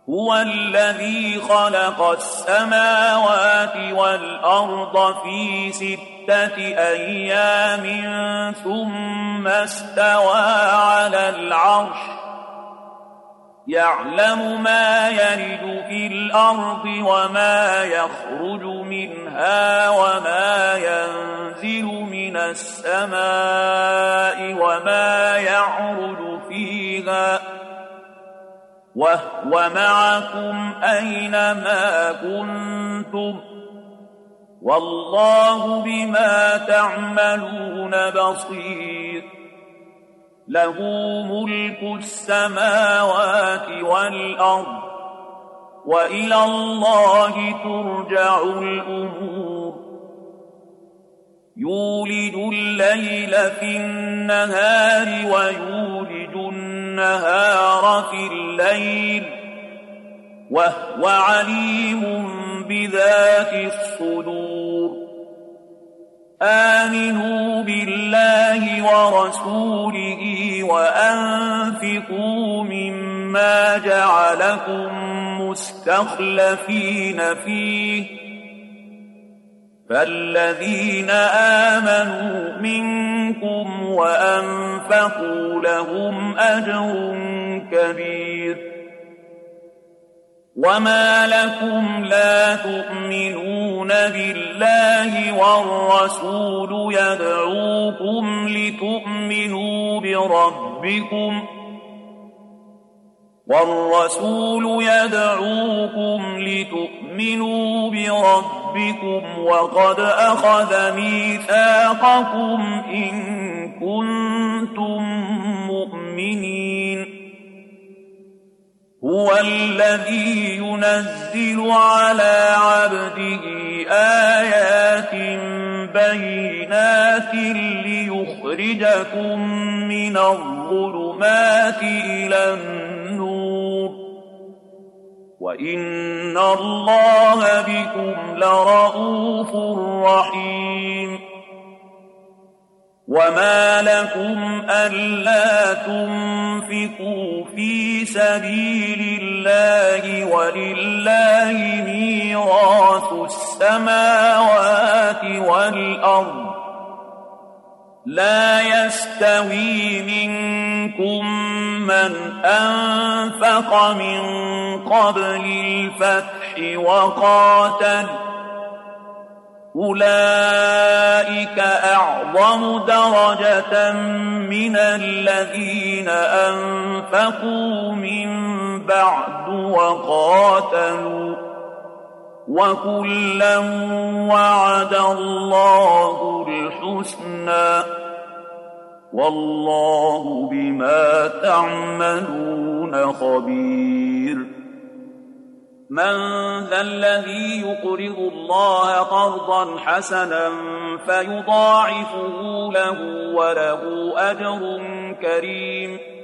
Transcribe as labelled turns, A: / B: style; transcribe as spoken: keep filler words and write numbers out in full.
A: هو الذي خلق السماوات والأرض في ستة أيام ثم استوى على العرش يعلم ما يلج في الأرض وما يخرج منها وما ينزل من السماء وما يعرج فيها وهو معكم أينما كنتم والله بما تعملون بصير له ملك السماوات والأرض وإلى الله ترجع الأمور يولج الليل في النهار ويولج النهار في الليل وهو عليم بذات الصدور آمنوا بالله ورسوله وأنفقوا مما جعلكم مستخلفين فيه فالذين آمنوا منكم وأنفقوا لهم أجر كبير وما لكم لا تؤمنون بالله والرسول يدعوكم لتؤمنوا بربكم والرسول يدعوكم لتؤمنوا بربكم وقد أخذ ميثاقكم إن كنتم مؤمنين هو الذي ينزل على عبده آيات بينات ليخرجكم من الظلمات إلى النور وإن الله بكم لرءوف رحيم وما لكم ألا تنفقوا في سبيل الله ولله ميراث السماوات والأرض لا يستوي منكم من أنفق من قبل الفتح وقاتل أولئك أعظم درجة من الذين أنفقوا من بعد وقاتلوا وكلا وعد الله الحسنى والله بما تعملون خبير من ذا الذي يقرض الله قرضا حسنا فيضاعفه له وله أجر كريم